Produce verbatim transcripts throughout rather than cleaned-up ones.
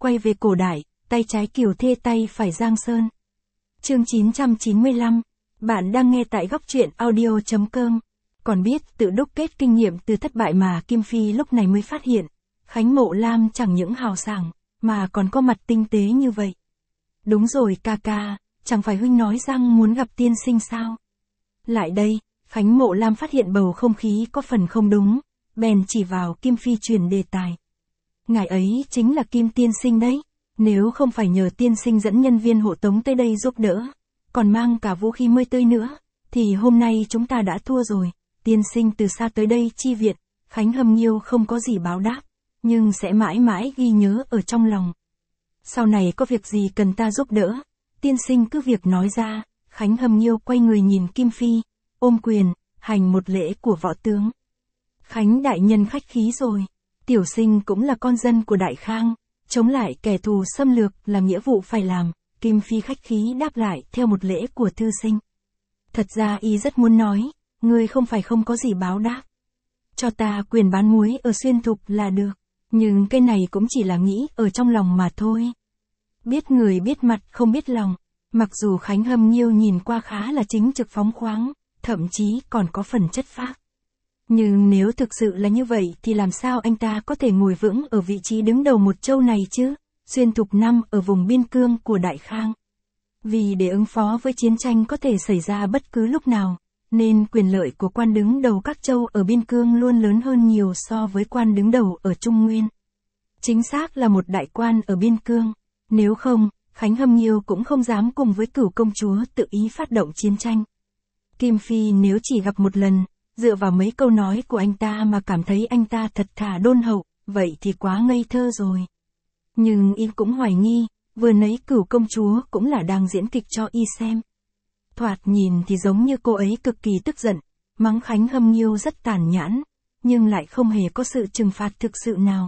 quay về cổ đại, tay trái Kiều Thê tay phải Giang Sơn. Chương chín trăm chín mươi lăm, bạn đang nghe tại góc truyện audio chấm com. Còn biết tự đúc kết kinh nghiệm từ thất bại mà Kim Phi lúc này mới phát hiện, Khánh Mộ Lam chẳng những hào sảng, mà còn có mặt tinh tế như vậy. Đúng rồi ca ca, chẳng phải huynh nói rằng muốn gặp tiên sinh sao? Lại đây, Khánh Mộ Lam phát hiện bầu không khí có phần không đúng, bèn chỉ vào Kim Phi chuyển đề tài. Ngài ấy chính là Kim tiên sinh đấy, nếu không phải nhờ tiên sinh dẫn nhân viên hộ tống tới đây giúp đỡ, còn mang cả vũ khí mới tươi nữa, thì hôm nay chúng ta đã thua rồi. Tiên sinh từ xa tới đây chi viện, Khánh Hâm Nghiêu không có gì báo đáp, nhưng sẽ mãi mãi ghi nhớ ở trong lòng. Sau này có việc gì cần ta giúp đỡ, tiên sinh cứ việc nói ra. Khánh Hâm Nghiêu quay người nhìn Kim Phi, ôm quyền, hành một lễ của võ tướng. Khánh đại nhân khách khí rồi, tiểu sinh cũng là con dân của Đại Khang, chống lại kẻ thù xâm lược là nghĩa vụ phải làm. Kim Phi khách khí đáp lại theo một lễ của thư sinh. Thật ra y rất muốn nói, ngươi không phải không có gì báo đáp. Cho ta quyền bán muối ở Xuyên Thục là được, nhưng cái này cũng chỉ là nghĩ ở trong lòng mà thôi. Biết người biết mặt không biết lòng, mặc dù Khánh Hâm Nghiêu nhìn qua khá là chính trực phóng khoáng, thậm chí còn có phần chất phác. Nhưng nếu thực sự là như vậy thì làm sao anh ta có thể ngồi vững ở vị trí đứng đầu một châu này chứ? Xuyên Thục nằm ở vùng biên cương của Đại Khang. Vì để ứng phó với chiến tranh có thể xảy ra bất cứ lúc nào, nên quyền lợi của quan đứng đầu các châu ở biên cương luôn lớn hơn nhiều so với quan đứng đầu ở Trung Nguyên. Chính xác là một đại quan ở biên cương, nếu không, Khánh Hâm Nghiêu cũng không dám cùng với Cửu công chúa tự ý phát động chiến tranh. Kim Phi nếu chỉ gặp một lần, dựa vào mấy câu nói của anh ta mà cảm thấy anh ta thật thà đôn hậu, vậy thì quá ngây thơ rồi. Nhưng y cũng hoài nghi, vừa nãy Cửu công chúa cũng là đang diễn kịch cho y xem. Thoạt nhìn thì giống như cô ấy cực kỳ tức giận, mắng Khánh Hâm Nghiêu rất tàn nhẫn, nhưng lại không hề có sự trừng phạt thực sự nào.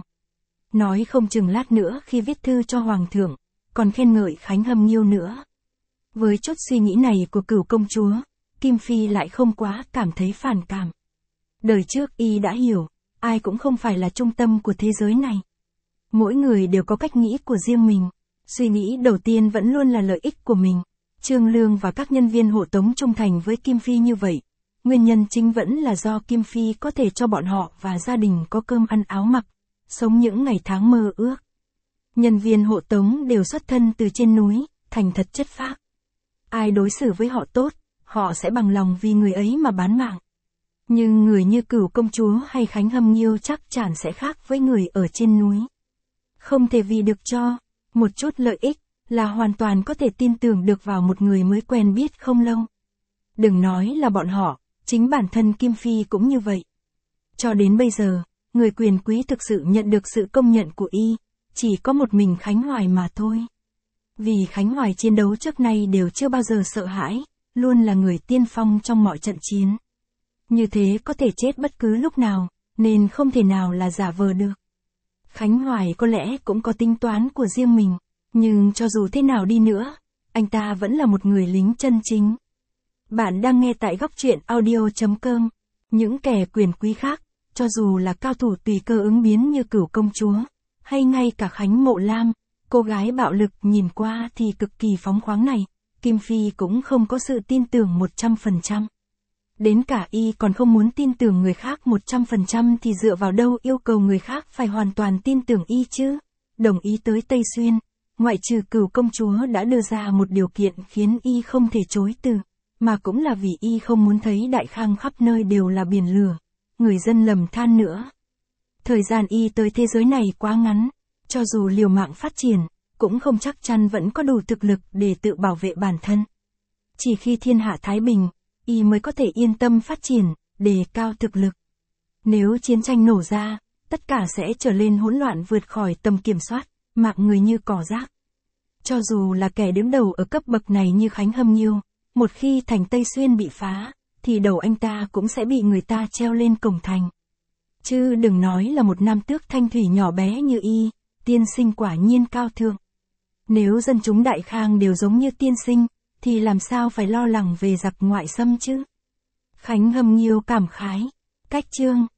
Nói không chừng lát nữa khi viết thư cho Hoàng thượng, còn khen ngợi Khánh Hâm Nghiêu nữa. Với chút suy nghĩ này của Cửu công chúa, Kim Phi lại không quá cảm thấy phản cảm. Đời trước y đã hiểu, ai cũng không phải là trung tâm của thế giới này. Mỗi người đều có cách nghĩ của riêng mình, suy nghĩ đầu tiên vẫn luôn là lợi ích của mình. Trương Lương và các nhân viên hộ tống trung thành với Kim Phi như vậy, nguyên nhân chính vẫn là do Kim Phi có thể cho bọn họ và gia đình có cơm ăn áo mặc, sống những ngày tháng mơ ước. Nhân viên hộ tống đều xuất thân từ trên núi, thành thật chất phác. Ai đối xử với họ tốt, họ sẽ bằng lòng vì người ấy mà bán mạng. Nhưng người như Cửu công chúa hay Khánh Hâm Nghiêu chắc chắn sẽ khác với người ở trên núi. Không thể vì được cho một chút lợi ích là hoàn toàn có thể tin tưởng được vào một người mới quen biết không lâu. Đừng nói là bọn họ, chính bản thân Kim Phi cũng như vậy. Cho đến bây giờ, người quyền quý thực sự nhận được sự công nhận của y, chỉ có một mình Khánh Hoài mà thôi. Vì Khánh Hoài chiến đấu trước nay đều chưa bao giờ sợ hãi, luôn là người tiên phong trong mọi trận chiến. Như thế có thể chết bất cứ lúc nào, nên không thể nào là giả vờ được. Khánh Hoài có lẽ cũng có tính toán của riêng mình, nhưng cho dù thế nào đi nữa, anh ta vẫn là một người lính chân chính. Bạn đang nghe tại góc truyện audio chấm com. Những kẻ quyền quý khác, cho dù là cao thủ tùy cơ ứng biến như Cửu công chúa, hay ngay cả Khánh Mộ Lam, cô gái bạo lực nhìn qua thì cực kỳ phóng khoáng này, Kim Phi cũng không có sự tin tưởng một trăm phần trăm. Đến cả y còn không muốn tin tưởng người khác một trăm phần trăm thì dựa vào đâu yêu cầu người khác phải hoàn toàn tin tưởng y chứ? Đồng ý tới Tây Xuyên, ngoại trừ Cửu công chúa đã đưa ra một điều kiện khiến y không thể chối từ, mà cũng là vì y không muốn thấy Đại Khang khắp nơi đều là biển lửa, người dân lầm than nữa. Thời gian y tới thế giới này quá ngắn, cho dù liều mạng phát triển, cũng không chắc chắn vẫn có đủ thực lực để tự bảo vệ bản thân. Chỉ khi thiên hạ thái bình, y mới có thể yên tâm phát triển, đề cao thực lực. Nếu chiến tranh nổ ra, tất cả sẽ trở lên hỗn loạn vượt khỏi tầm kiểm soát, mạng người như cỏ rác. Cho dù là kẻ đứng đầu ở cấp bậc này như Khánh Hâm Nghiêu, một khi thành Tây Xuyên bị phá, thì đầu anh ta cũng sẽ bị người ta treo lên cổng thành. Chứ đừng nói là một nam tước thanh thủy nhỏ bé như y, tiên sinh quả nhiên cao thượng. Nếu dân chúng Đại Khang đều giống như tiên sinh, thì làm sao phải lo lắng về giặc ngoại xâm chứ? Khánh Hâm Nghiêu cảm khái. Cách chương